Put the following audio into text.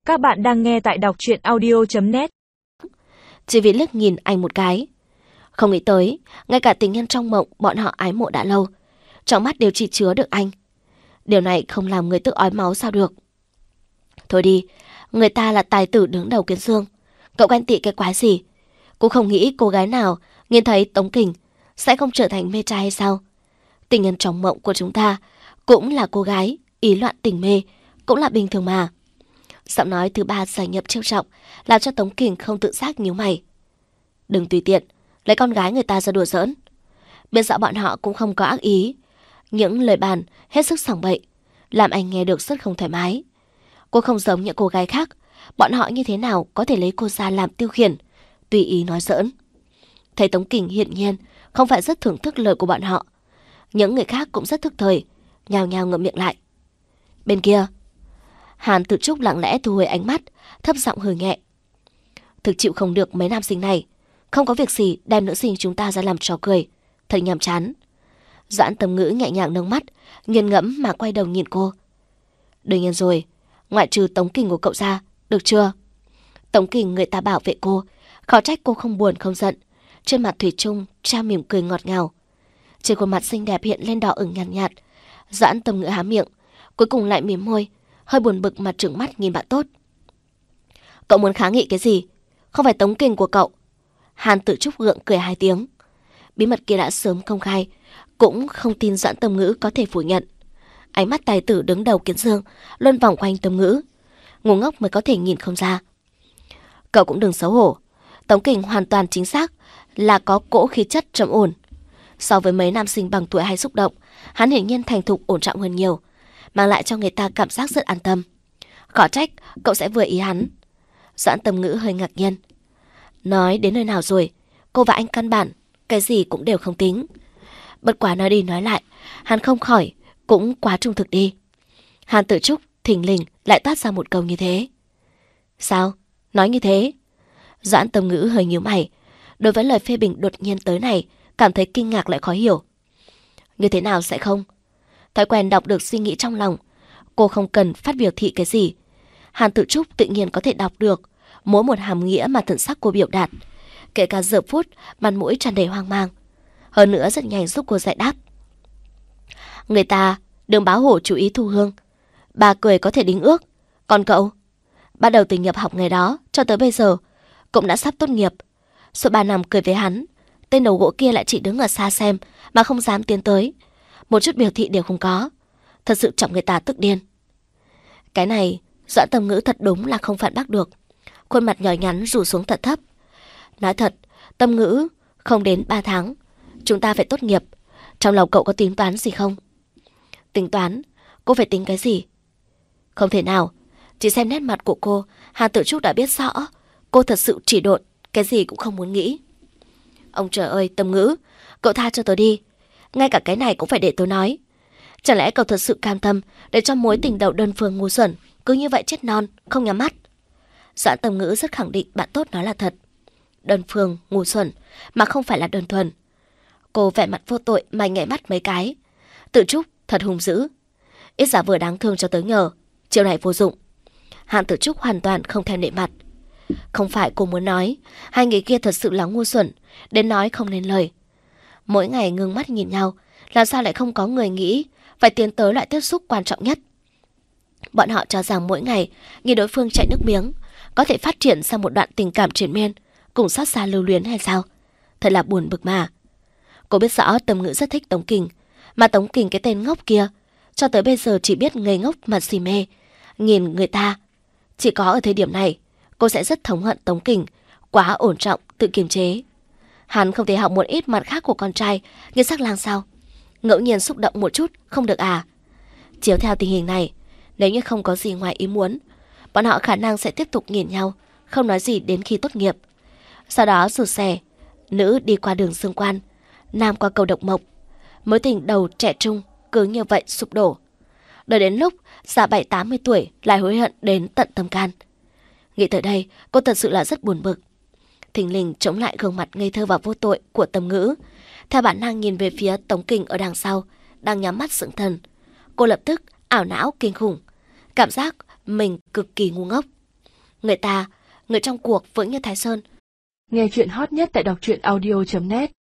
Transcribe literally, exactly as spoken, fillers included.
Các bạn đang nghe tại đọc truyện audio chấm net. Chỉ vì liếc nhìn anh một cái. Không nghĩ tới, ngay cả tình nhân trong mộng bọn họ ái mộ đã lâu, trong mắt đều chỉ chứa được anh. Điều này không làm người tức ói máu sao được. Thôi đi, người ta là tài tử đứng đầu Kiến Dương, cậu ganh tị cái quái gì? Cũng không nghĩ cô gái nào nhìn thấy Tống Kình sẽ không trở thành mê trai hay sao? Tình nhân trong mộng của chúng ta cũng là cô gái, ý loạn tình mê cũng là bình thường mà. Giọng nói thứ ba giải nhập trêu chọc làm cho Tống Kình không tự giác nhíu mày. Đừng tùy tiện lấy con gái người ta ra đùa giỡn. Biết rõ bọn họ cũng không có ác ý, những lời bàn hết sức sảng bậy làm anh nghe được rất không thoải mái. Cô không giống những cô gái khác, bọn họ như thế nào có thể lấy cô ra làm tiêu khiển, tùy ý nói giỡn. Thấy Tống Kình hiển nhiên không phải rất thưởng thức lời của bọn họ, những người khác cũng rất thức thời, nhao nhao ngậm miệng lại. Bên kia, Hàn Tử Trúc lặng lẽ thu hồi ánh mắt, thấp giọng hừ nhẹ. Thực chịu không được mấy nam sinh này, không có việc gì đem nữ sinh chúng ta ra làm trò cười, thật nhàm chán. Doãn Tầm Ngữ nhẹ nhàng nâng mắt, nghiền ngẫm mà quay đầu nhìn cô. Đương nhiên rồi, ngoại trừ Tống Kình của cậu ra, được chưa? Tống Kình người ta bảo vệ cô, khó trách cô không buồn không giận, trên mặt thủy chung treo mỉm cười ngọt ngào. Trên khuôn mặt xinh đẹp hiện lên đỏ ửng nhàn nhạt, nhạt. Doãn Tầm Ngữ há miệng, cuối cùng lại mỉm môi, hơi buồn bực mà trừng mắt nhìn bạn tốt. Cậu muốn kháng nghị cái gì? Không phải Tống Kình của cậu. Hàn Tử Trúc gượng cười hai tiếng. Bí mật kia đã sớm công khai, cũng không tin Doãn Tầm Ngữ có thể phủ nhận. Ánh mắt tài tử đứng đầu Kiến Dương luôn vòng quanh Tầm Ngữ, ngu ngốc mới có thể nhìn không ra. Cậu cũng đừng xấu hổ, Tống Kình hoàn toàn chính xác là có cỗ khí chất trầm ổn. So với mấy nam sinh bằng tuổi hay xúc động, hắn hiển nhiên thành thục ổn trọng hơn nhiều, mang lại cho người ta cảm giác rất an tâm. Khó trách cậu sẽ vừa ý hắn. Doãn Tầm Ngữ hơi ngạc nhiên. Nói đến nơi nào rồi, cô và anh căn bản cái gì cũng đều không tính. Bất quá nói đi nói lại, hắn không khỏi cũng quá trung thực đi. Hàn Tử Trúc thình lình lại toát ra một câu như thế. Sao? Nói như thế? Doãn Tầm Ngữ hơi nhíu mày, đối với lời phê bình đột nhiên tới này cảm thấy kinh ngạc lại khó hiểu. Như thế nào sẽ không? Thói quen đọc được suy nghĩ trong lòng, cô không cần phát biểu thị cái gì. Hàn Tử Trúc tự nhiên có thể đọc được mỗi một hàm nghĩa mà thần sắc cô biểu đạt, kể cả giờ phút mặt mũi tràn đầy hoang mang. Hơn nữa rất nhanh giúp cô giải đáp. Người ta đường báo hổ chú ý thu hương, bà cười có thể đính ước. Còn cậu, bắt đầu từ nhập học ngày đó cho tới bây giờ cũng đã sắp tốt nghiệp. Suốt ba năm cười với hắn, tên đầu gỗ kia lại chỉ đứng ở xa xem mà không dám tiến tới, một chút biểu thị đều không có. Thật sự chọc người ta tức điên. Cái này Doãn Tầm Ngữ thật đúng là không phản bác được. Khuôn mặt nhỏ nhắn rủ xuống thật thấp. Nói thật, Tầm Ngữ, không đến ba tháng chúng ta phải tốt nghiệp. Trong lòng cậu có tính toán gì không? Tính toán? Cô phải tính cái gì? Không thể nào. Chỉ xem nét mặt của cô, Hàn Tử Trúc đã biết rõ cô thật sự chỉ độn, cái gì cũng không muốn nghĩ. Ông trời ơi, Tầm Ngữ, cậu tha cho tôi đi. Ngay cả cái này cũng phải để tôi nói. Chẳng lẽ cậu thật sự cam tâm để cho mối tình đầu đơn phương ngu xuẩn cứ như vậy chết non, không nhắm mắt? Doãn Tầm Ngữ rất khẳng định bạn tốt nói là thật. Đơn phương, ngu xuẩn, mà không phải là đơn thuần. Cô vẻ mặt vô tội mà nhảy mắt mấy cái. Tử Trúc thật hung dữ. Ít giả vừa đáng thương cho tới nhờ, chiều này vô dụng. Hàn Tử Trúc hoàn toàn không thèm nể mặt. Không phải cô muốn nói hai người kia thật sự là ngu xuẩn đến nói không nên lời. Mỗi ngày ngưng mắt nhìn nhau, làm sao lại không có người nghĩ phải tiến tới loại tiếp xúc quan trọng nhất. Bọn họ cho rằng mỗi ngày nhìn đối phương chạy nước miếng có thể phát triển sang một đoạn tình cảm triền miên, cùng xót xa lưu luyến hay sao? Thật là buồn bực mà. Cô biết rõ Tầm Ngữ rất thích Tống Kình, mà Tống Kình cái tên ngốc kia cho tới bây giờ chỉ biết ngây ngốc mà si mê nhìn người ta. Chỉ có ở thời điểm này cô sẽ rất thống hận Tống Kình quá ổn trọng, tự kiềm chế. Hắn không thể học một ít mặt khác của con trai như sắc lang sao? Ngẫu nhiên xúc động một chút không được à? Chiếu theo tình hình này, nếu như không có gì ngoài ý muốn, bọn họ khả năng sẽ tiếp tục nhìn nhau, không nói gì đến khi tốt nghiệp. Sau đó rụt rè, nữ đi qua đường Dương Quan, nam qua cầu Độc Mộc. Mối tình đầu trẻ trung cứ như vậy sụp đổ. Đợi đến lúc già bảy tám mươi tuổi lại hối hận đến tận tâm can. Nghĩ tới đây, cô thật sự là rất buồn bực. Thình lình chống lại gương mặt ngây thơ và vô tội của Tầm Ngữ, theo bản năng nhìn về phía Tống Kình ở đằng sau, đang nhắm mắt sững thần. Cô lập tức ảo não kinh khủng, cảm giác mình cực kỳ ngu ngốc. Người ta, người trong cuộc vững như Thái Sơn. Nghe chuyện hot nhất tại đọc truyện audio chấm net.